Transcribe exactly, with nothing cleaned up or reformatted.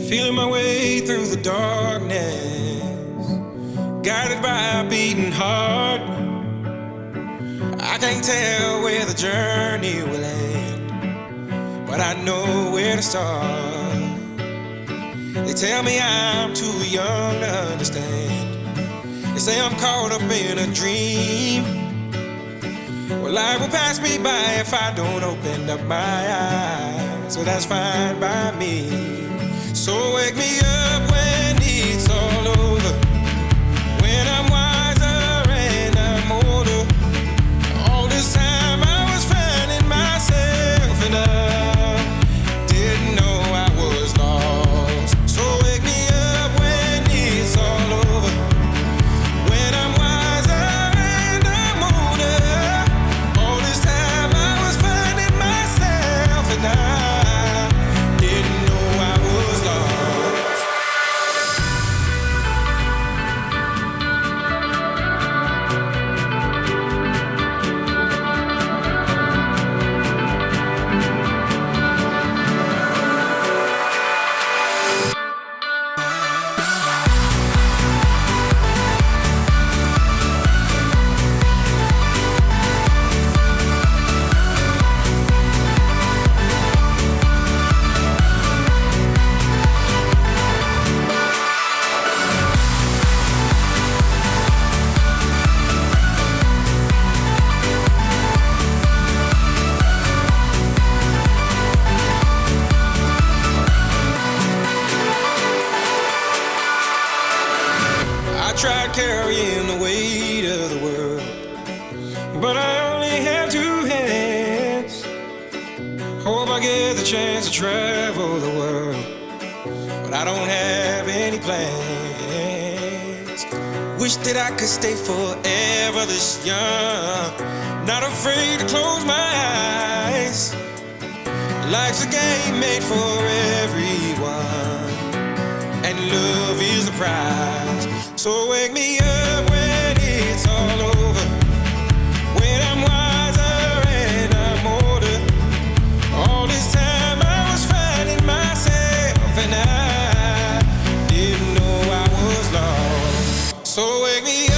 Feeling my way through the darkness, guided by a beating heart. I can't tell where the journey will end, but I know where to start. They tell me I'm too young to understand. They say I'm caught up in a dream. Well, life will pass me by if I don't open up my eyes. So that's fine by me. So wake me up when it's all over, when I'm wiser and I'm older. All this time I was finding myself and I didn't know I was lost. So wake me up when it's all over, when I'm wiser and I'm older. All this time I was finding myself and I didn't know I was lost. I tried carrying the weight of the world, but I only have two hands. Hope I get the chance to travel the world, but I don't have any plans. Wish that I could stay forever this young, not afraid to close my eyes. Life's a game made for everyone, and love is the prize. So wake me up when it's all over, when I'm wiser and I'm older. All this time I was finding myself and I didn't know I was lost. So wake me up.